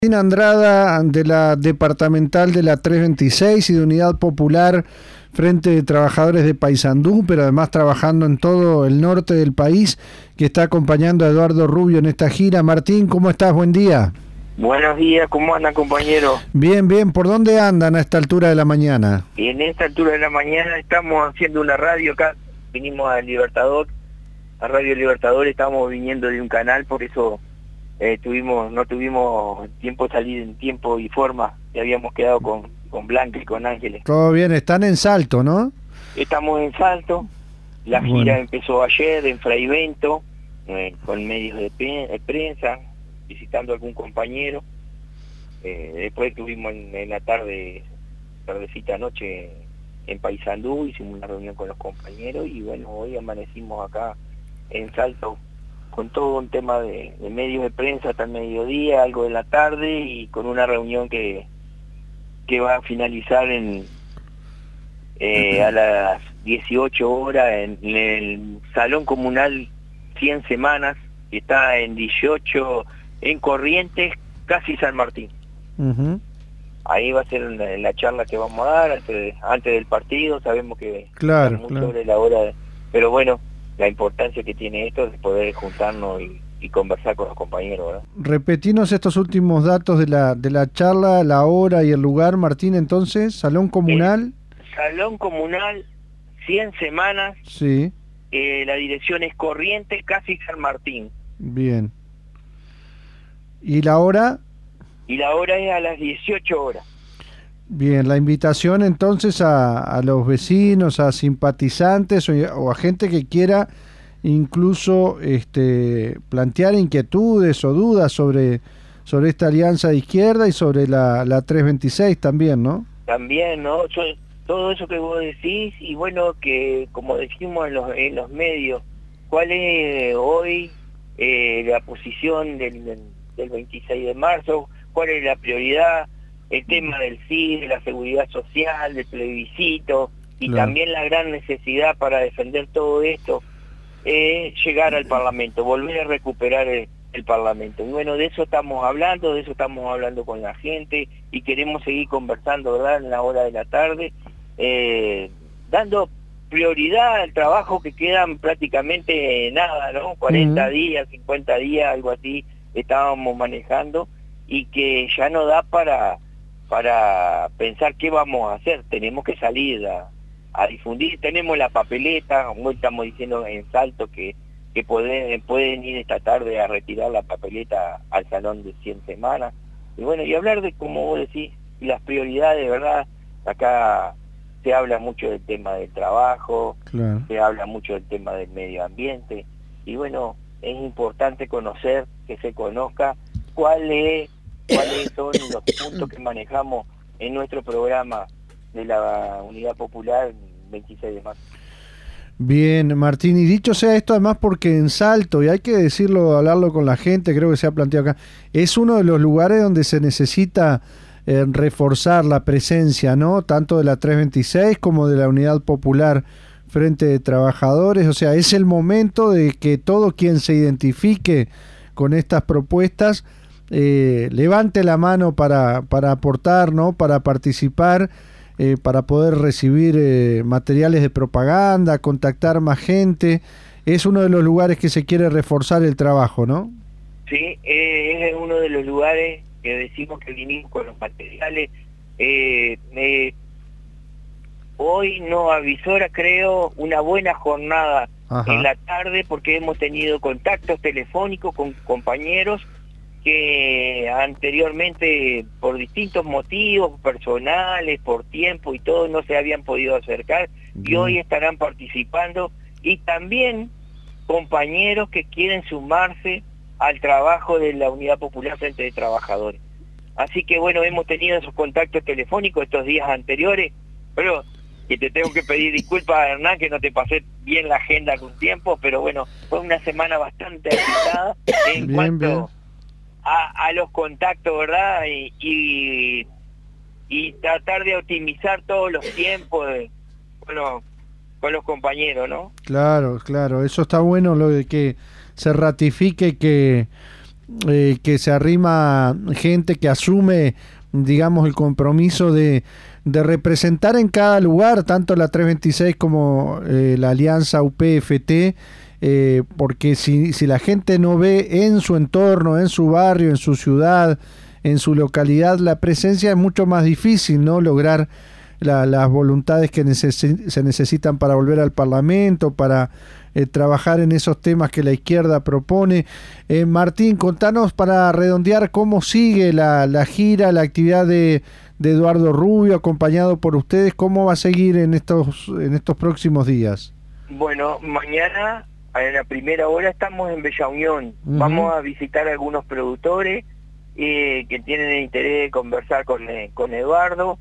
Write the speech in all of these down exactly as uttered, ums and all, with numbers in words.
Martín Andrada, de la departamental de la trescientos veintiséis y de Unidad Popular Frente de Trabajadores de Paysandú, pero además trabajando en todo el norte del país, que está acompañando a Eduardo Rubio en esta gira. Martín, ¿cómo estás? Buen día. Buenos días, ¿cómo andan, compañero? Bien, bien. ¿Por dónde andan a esta altura de la mañana? Y en esta altura de la mañana estamos haciendo una radio acá, vinimos a Libertador, a Radio Libertador, estamos viniendo de un canal, por eso eh, tuvimos, no tuvimos tiempo de salir en tiempo y forma, y habíamos quedado con, con Blanca y con Ángeles. Todo bien, están en Salto, ¿no? Estamos en Salto, la Bueno. gira empezó ayer en Fraivento, eh, con medios de, pe de prensa, visitando a algún compañero. Eh, después estuvimos en, en la tarde, tardecita noche en Paysandú, hicimos una reunión con los compañeros y bueno, hoy amanecimos acá en Salto con todo un tema de, de medios de prensa hasta el mediodía, algo de la tarde y con una reunión que, que va a finalizar en eh, a las dieciocho horas en, en el Salón Comunal cien Semanas, que está en dieciocho en Corrientes, casi San Martín. Uh-huh. Ahí va a ser la, la charla que vamos a dar antes, antes del partido. Sabemos que Claro, está muy claro. sobre la hora, de, pero bueno, la importancia que tiene esto es poder juntarnos y, y conversar con los compañeros, ¿verdad? Repetinos estos últimos datos de la de la charla, la hora y el lugar, Martín. Entonces, Salón Comunal. El Salón Comunal cien Semanas, Sí, eh, la dirección es Corrientes, casi San Martín. bien. ¿Y la hora? Y la hora es a las dieciocho horas. Bien, la invitación entonces a, a los vecinos, a simpatizantes o, o a gente que quiera incluso este, plantear inquietudes o dudas sobre, sobre esta alianza de izquierda y sobre la, la trescientos veintiséis también, ¿no? También, ¿no? Yo, todo eso que vos decís, y bueno, que como decimos en los, en los medios, ¿cuál es hoy eh, la posición del, del, del veintiséis de marzo? ¿Cuál es la prioridad? El tema del C I D, de la seguridad social, del plebiscito, y Claro. también la gran necesidad para defender todo esto es llegar al Parlamento, volver a recuperar el, el Parlamento. Y bueno, de eso estamos hablando, de eso estamos hablando con la gente, y queremos seguir conversando, ¿verdad?, en la hora de la tarde, eh, dando prioridad al trabajo que quedan prácticamente nada, ¿no? cuarenta Uh-huh. días, cincuenta días, algo así, estábamos manejando, y que ya no da para... para pensar qué vamos a hacer. Tenemos que salir a, a difundir. Tenemos la papeleta, como estamos diciendo en Salto, que, que pueden, pueden ir esta tarde a retirar la papeleta al Salón de cien Semanas. Y bueno, y hablar de, como vos decís, las prioridades, ¿verdad? Acá se habla mucho del tema del trabajo, Claro. se habla mucho del tema del medio ambiente, y bueno, es importante conocer, que se conozca cuál es cuáles son los puntos que manejamos en nuestro programa de la Unidad Popular veintiséis de marzo. Bien, Martín, y dicho sea esto además porque en Salto, y hay que decirlo, hablarlo con la gente, creo que se ha planteado acá, es uno de los lugares donde se necesita eh, reforzar la presencia, ¿no? Tanto de la trescientos veintiséis como de la Unidad Popular Frente de Trabajadores. O sea, es el momento de que todo quien se identifique con estas propuestas eh, levante la mano para, para aportar, ¿no? Para participar, eh, para poder recibir eh, materiales de propaganda, contactar más gente. Es uno de los lugares que se quiere reforzar el trabajo, ¿no? Sí, eh, es uno de los lugares que decimos que vinimos con los materiales. Eh, eh, hoy nos avisora, creo, una buena jornada. Ajá. En la tarde, porque hemos tenido contactos telefónicos con compañeros que anteriormente, por distintos motivos personales, por tiempo y todo, no se habían podido acercar, y hoy estarán participando, y también compañeros que quieren sumarse al trabajo de la Unidad Popular Frente de Trabajadores. Así que bueno, hemos tenido esos contactos telefónicos estos días anteriores, pero que te tengo que pedir disculpas, Hernán, que no te pasé bien la agenda con tiempo, pero bueno, fue una semana bastante agitada en bien, cuanto bien. A, a los contactos, ¿verdad? Y, y, y tratar de optimizar todos los tiempos de, con, los, con los compañeros, ¿no? Claro, claro, eso está bueno, lo de que se ratifique que eh, que se arrima gente que asume, digamos, el compromiso de, de representar en cada lugar, tanto la trescientos veintiséis como eh, la Alianza U P F T, eh, porque si, si la gente no ve en su entorno, en su barrio, en su ciudad, en su localidad, la presencia es mucho más difícil, ¿no? Lograr la, las voluntades que neces se necesitan para volver al Parlamento, para eh, trabajar en esos temas que la izquierda propone. Eh, Martín, contanos para redondear cómo sigue la, la gira, la actividad de, de Eduardo Rubio, acompañado por ustedes, cómo va a seguir en estos, en estos próximos días. Bueno, mañana en la primera hora estamos en Bella Unión. Uh-huh. Vamos a visitar a algunos productores eh, que tienen el interés de conversar con, eh, con Eduardo,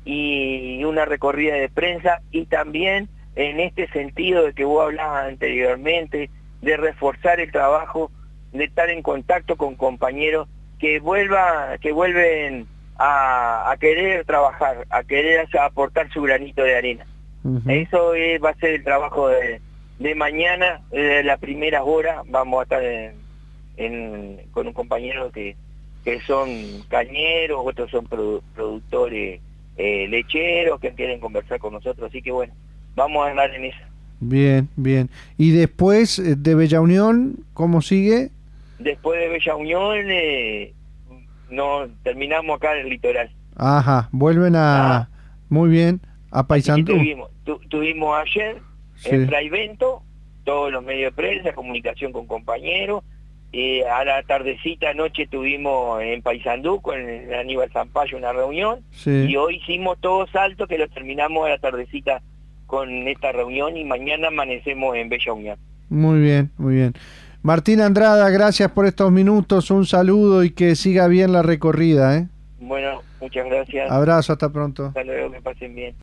y una recorrida de prensa, y también en este sentido de que vos hablabas anteriormente, de reforzar el trabajo, de estar en contacto con compañeros que vuelva, que vuelven a, a querer trabajar, a querer aportar su granito de arena. Uh-huh. Eso es, va a ser el trabajo de, de mañana, de las primeras horas. Vamos a estar en, en, con un compañero que, que son cañeros, otros son produ, productores Eh, lecheros que quieren conversar con nosotros, así que bueno, vamos a andar en eso. Bien, bien. ¿Y después de Bella Unión, cómo sigue? Después de Bella Unión, eh, no, terminamos acá en el litoral. Ajá, vuelven a... Ah. Muy bien, a Paysandú. Tuvimos, tu, tuvimos ayer sí. en Fraivento, todos los medios de prensa, comunicación con compañeros. Eh, a la tardecita anoche tuvimos en Paysandú con el Aníbal Zampayo una reunión, sí. y hoy hicimos todo Salto, que lo terminamos a la tardecita con esta reunión, y mañana amanecemos en Bella Unión. Muy bien, muy bien. Martín Andrada, gracias por estos minutos, un saludo y que siga bien la recorrida, ¿eh? Bueno, muchas gracias. Abrazo, hasta pronto. Hasta luego, que pasen bien.